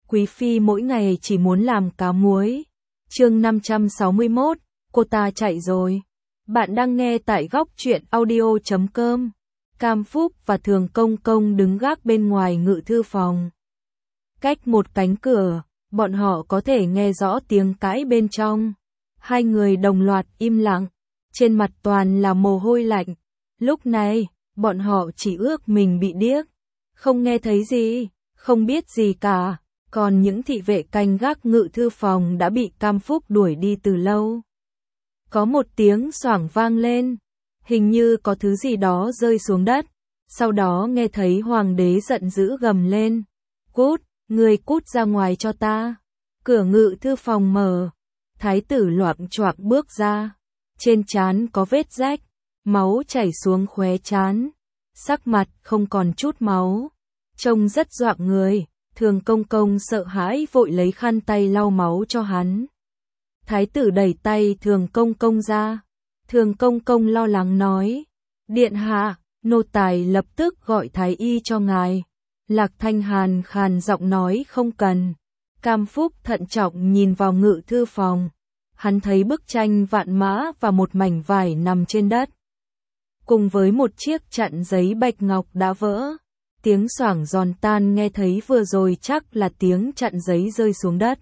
Quý phi mỗi ngày chỉ muốn làm cá muối. Chương 561, cô ta chạy rồi. Bạn đang nghe tại góc truyện audio.com. Cam Phúc và Thường Công Công đứng gác bên ngoài ngự thư phòng. Cách một cánh cửa, bọn họ có thể nghe rõ tiếng cãi bên trong. Hai người đồng loạt im lặng, trên mặt toàn là mồ hôi lạnh. Lúc này, bọn họ chỉ ước mình bị điếc, không nghe thấy gì, không biết gì cả. Còn những thị vệ canh gác ngự thư phòng đã bị Cam Phúc đuổi đi từ lâu. Có một tiếng xoảng vang lên, hình như có thứ gì đó rơi xuống đất. Sau đó nghe thấy hoàng đế giận dữ gầm lên. Cút, người cút ra ngoài cho ta. Cửa ngự thư phòng mở, thái tử loạng choạng bước ra. Trên trán có vết rách, máu chảy xuống khóe trán. Sắc mặt không còn chút máu, trông rất doạng người. Thường Công Công sợ hãi vội lấy khăn tay lau máu cho hắn. Thái tử đẩy tay Thường Công Công ra. Thường Công Công lo lắng nói. Điện hạ, nô tài lập tức gọi thái y cho ngài. Lạc Thanh Hàn khàn giọng nói không cần. Cam Phúc thận trọng nhìn vào ngự thư phòng. Hắn thấy bức tranh vạn mã và một mảnh vải nằm trên đất, cùng với một chiếc chặn giấy bạch ngọc đã vỡ. Tiếng xoảng giòn tan nghe thấy vừa rồi chắc là tiếng chặn giấy rơi xuống đất.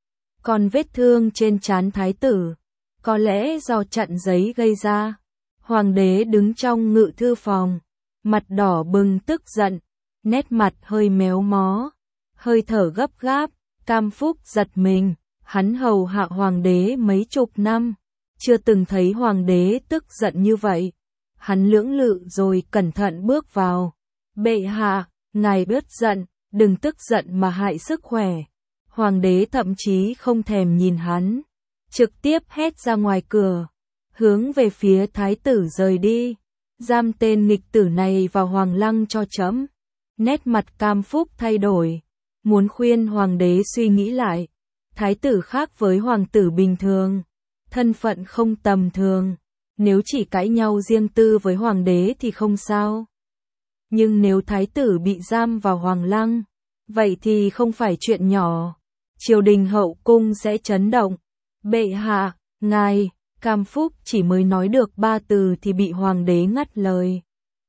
Còn vết thương trên trán thái tử, có lẽ do chặn giấy gây ra. Hoàng đế đứng trong ngự thư phòng, mặt đỏ bừng tức giận, nét mặt hơi méo mó, hơi thở gấp gáp. Cam Phúc giật mình, hắn hầu hạ hoàng đế mấy chục năm, chưa từng thấy hoàng đế tức giận như vậy. Hắn lưỡng lự rồi cẩn thận bước vào. Bệ hạ, ngài bớt giận, đừng tức giận mà hại sức khỏe. Hoàng đế thậm chí không thèm nhìn hắn, trực tiếp hét ra ngoài cửa, hướng về phía thái tử rời đi. Giam tên nghịch tử này vào hoàng lăng cho trẫm. Nét mặt Cam Phúc thay đổi, muốn khuyên hoàng đế suy nghĩ lại. Thái tử khác với hoàng tử bình thường, thân phận không tầm thường. Nếu chỉ cãi nhau riêng tư với hoàng đế thì không sao. Nhưng nếu thái tử bị giam vào hoàng lăng, vậy thì không phải chuyện nhỏ. Triều đình hậu cung sẽ chấn động. Bệ hạ, ngài, Cam Phúc chỉ mới nói được 3 từ thì bị hoàng đế ngắt lời.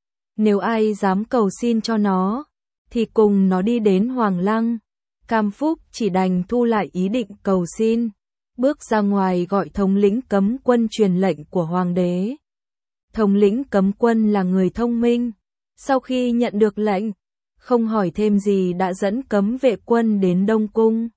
Nếu ai dám cầu xin cho nó, thì cùng nó đi đến hoàng lăng. Cam Phúc chỉ đành thu lại ý định cầu xin, bước ra ngoài gọi thống lĩnh cấm quân truyền lệnh của hoàng đế. Thống lĩnh cấm quân là người thông minh. Sau khi nhận được lệnh, không hỏi thêm gì đã dẫn cấm vệ quân đến Đông Cung.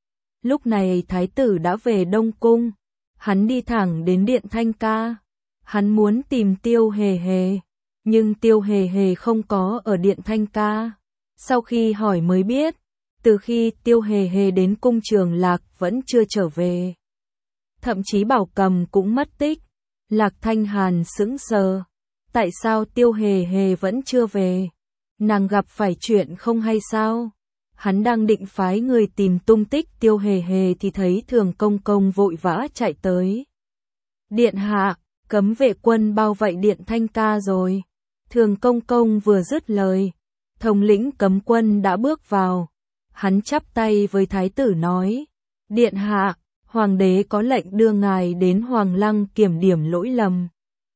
Lúc này thái tử đã về Đông Cung, hắn đi thẳng đến điện Thanh Ca. Hắn muốn tìm Tiêu Hề Hề, nhưng Tiêu Hề Hề không có ở điện Thanh Ca. Sau khi hỏi mới biết, từ khi Tiêu Hề Hề đến cung Trường Lạc vẫn chưa trở về. Thậm chí Bảo Cầm cũng mất tích. Lạc Thanh Hàn sững sờ. Tại sao Tiêu Hề Hề vẫn chưa về? Nàng gặp phải chuyện không hay sao? Hắn đang định phái người tìm tung tích Tiêu Hề Hề thì thấy Thường Công Công vội vã chạy tới. Điện hạ, cấm vệ quân bao vây điện Thanh Ca rồi. Thường Công Công vừa dứt lời, thống lĩnh cấm quân đã bước vào. Hắn chắp tay với thái tử nói. Điện hạ, hoàng đế có lệnh đưa ngài đến hoàng lăng kiểm điểm lỗi lầm.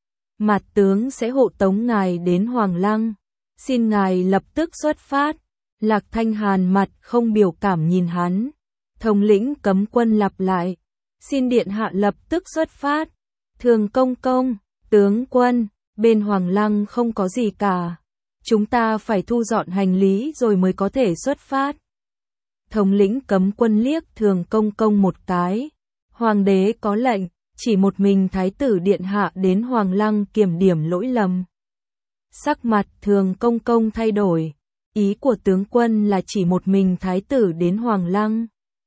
Mạt tướng sẽ hộ tống ngài đến hoàng lăng. Xin ngài lập tức xuất phát. Lạc Thanh Hàn mặt không biểu cảm nhìn hắn. Thống lĩnh cấm quân lặp lại. Xin điện hạ lập tức xuất phát. Thường Công Công, tướng quân, bên hoàng lăng không có gì cả. Chúng ta phải thu dọn hành lý rồi mới có thể xuất phát. Thống lĩnh cấm quân liếc Thường Công Công một cái. Hoàng đế có lệnh, chỉ một mình thái tử điện hạ đến hoàng lăng kiểm điểm lỗi lầm. Sắc mặt Thường Công Công thay đổi. Ý của tướng quân là chỉ một mình thái tử đến hoàng lăng.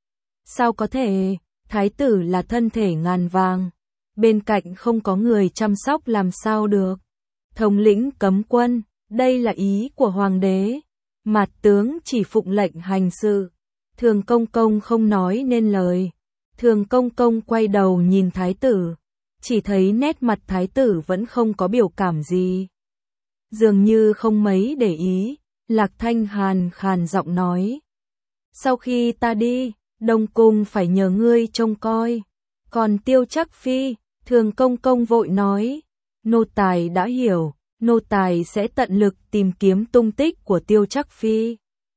Sao có thể, thái tử là thân thể ngàn vàng. Bên cạnh không có người chăm sóc làm sao được. Thống lĩnh cấm quân, đây là ý của hoàng đế. Mạt tướng chỉ phụng lệnh hành sự. Thường Công Công không nói nên lời. Thường Công Công quay đầu nhìn thái tử, chỉ thấy nét mặt thái tử vẫn không có biểu cảm gì. Dường như không mấy để ý. Lạc Thanh Hàn khàn giọng nói. Sau khi ta đi, Đông Cung phải nhờ ngươi trông coi. Còn Tiêu Trắc Phi, Thường Công Công vội nói, nô tài đã hiểu, nô tài sẽ tận lực tìm kiếm tung tích của Tiêu Trắc Phi.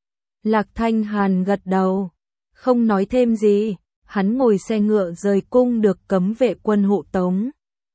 Lạc Thanh Hàn gật đầu, không nói thêm gì, hắn ngồi xe ngựa rời cung được cấm vệ quân hộ tống.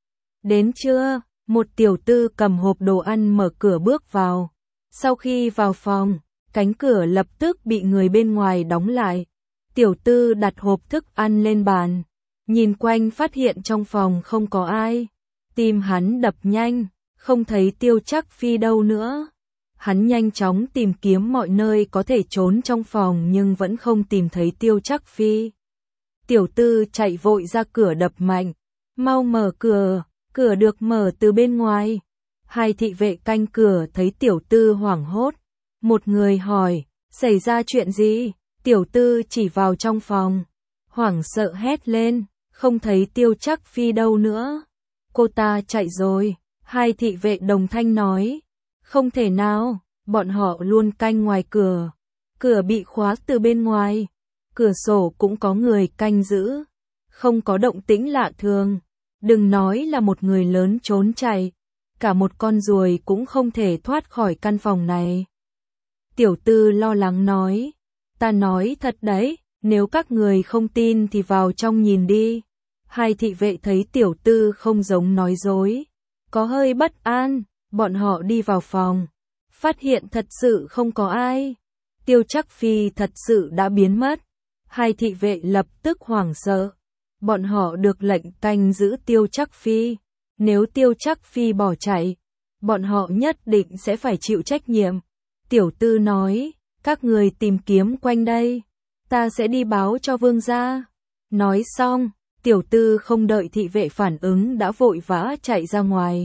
Đến trưa, một tiểu tư cầm hộp đồ ăn mở cửa bước vào. Sau khi vào phòng, cánh cửa lập tức bị người bên ngoài đóng lại. Tiểu tư đặt hộp thức ăn lên bàn, nhìn quanh phát hiện trong phòng không có ai. Tim hắn đập nhanh, không thấy Tiêu Trắc Phi đâu nữa. Hắn nhanh chóng tìm kiếm mọi nơi có thể trốn trong phòng nhưng vẫn không tìm thấy Tiêu Trắc Phi. Tiểu tư chạy vội ra cửa đập mạnh, mau mở cửa, cửa được mở từ bên ngoài. Hai thị vệ canh cửa thấy tiểu tư hoảng hốt. Một người hỏi, xảy ra chuyện gì? Tiểu tư chỉ vào trong phòng, hoảng sợ hét lên, không thấy Tiêu Trắc Phi đâu nữa. Cô ta chạy rồi, hai thị vệ đồng thanh nói. Không thể nào, bọn họ luôn canh ngoài cửa. Cửa bị khóa từ bên ngoài, cửa sổ cũng có người canh giữ. Không có động tĩnh lạ thường, đừng nói là một người lớn trốn chạy. Cả một con ruồi cũng không thể thoát khỏi căn phòng này. Tiểu tư lo lắng nói, ta nói thật đấy, nếu các người không tin thì vào trong nhìn đi. Hai thị vệ thấy tiểu tư không giống nói dối, có hơi bất an, bọn họ đi vào phòng, phát hiện thật sự không có ai. Tiêu Trắc Phi thật sự đã biến mất. Hai thị vệ lập tức hoảng sợ, bọn họ được lệnh canh giữ Tiêu Trắc Phi. Nếu Tiêu Trắc Phi bỏ chạy, bọn họ nhất định sẽ phải chịu trách nhiệm. Tiểu tư nói, các người tìm kiếm quanh đây, ta sẽ đi báo cho vương gia. Nói xong, tiểu tư không đợi thị vệ phản ứng đã vội vã chạy ra ngoài.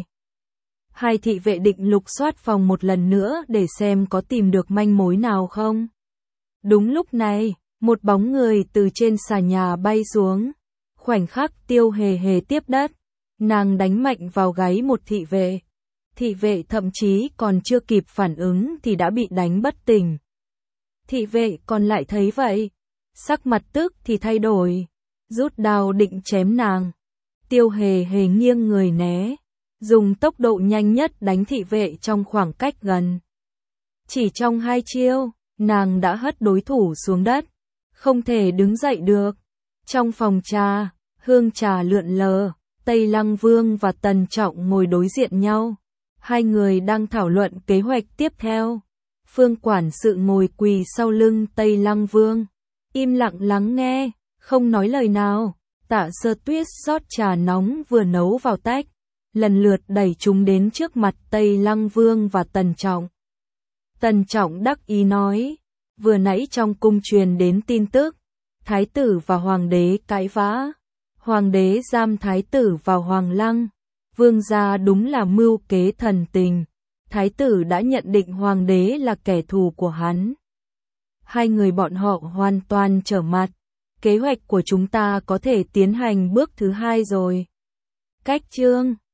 Hai thị vệ định lục soát phòng một lần nữa để xem có tìm được manh mối nào không. Đúng lúc này, một bóng người từ trên xà nhà bay xuống. Khoảnh khắc Tiêu Hề Hề tiếp đất, nàng đánh mạnh vào gáy một thị vệ. Thị vệ thậm chí còn chưa kịp phản ứng thì đã bị đánh bất tỉnh. Thị vệ còn lại thấy vậy, sắc mặt tức thì thay đổi, rút đao định chém nàng. Tiêu Hề Hề nghiêng người né, dùng tốc độ nhanh nhất đánh thị vệ trong khoảng cách gần. Chỉ trong 2 chiêu, nàng đã hất đối thủ xuống đất, không thể đứng dậy được. Trong phòng trà, hương trà lượn lờ, Tây Lăng Vương và Tần Trọng ngồi đối diện nhau. Hai người đang thảo luận kế hoạch tiếp theo. Phương quản sự ngồi quỳ sau lưng Tây Lăng Vương, im lặng lắng nghe, không nói lời nào. Tạ Sơ Tuyết rót trà nóng vừa nấu vào tách, lần lượt đẩy chúng đến trước mặt Tây Lăng Vương và Tần Trọng. Tần Trọng đắc ý nói, vừa nãy trong cung truyền đến tin tức, thái tử và hoàng đế cãi vã, hoàng đế giam thái tử vào hoàng lăng, vương gia đúng là mưu kế thần tình, thái tử đã nhận định hoàng đế là kẻ thù của hắn. Hai người bọn họ hoàn toàn trở mặt, kế hoạch của chúng ta có thể tiến hành bước thứ 2 rồi. Cách chương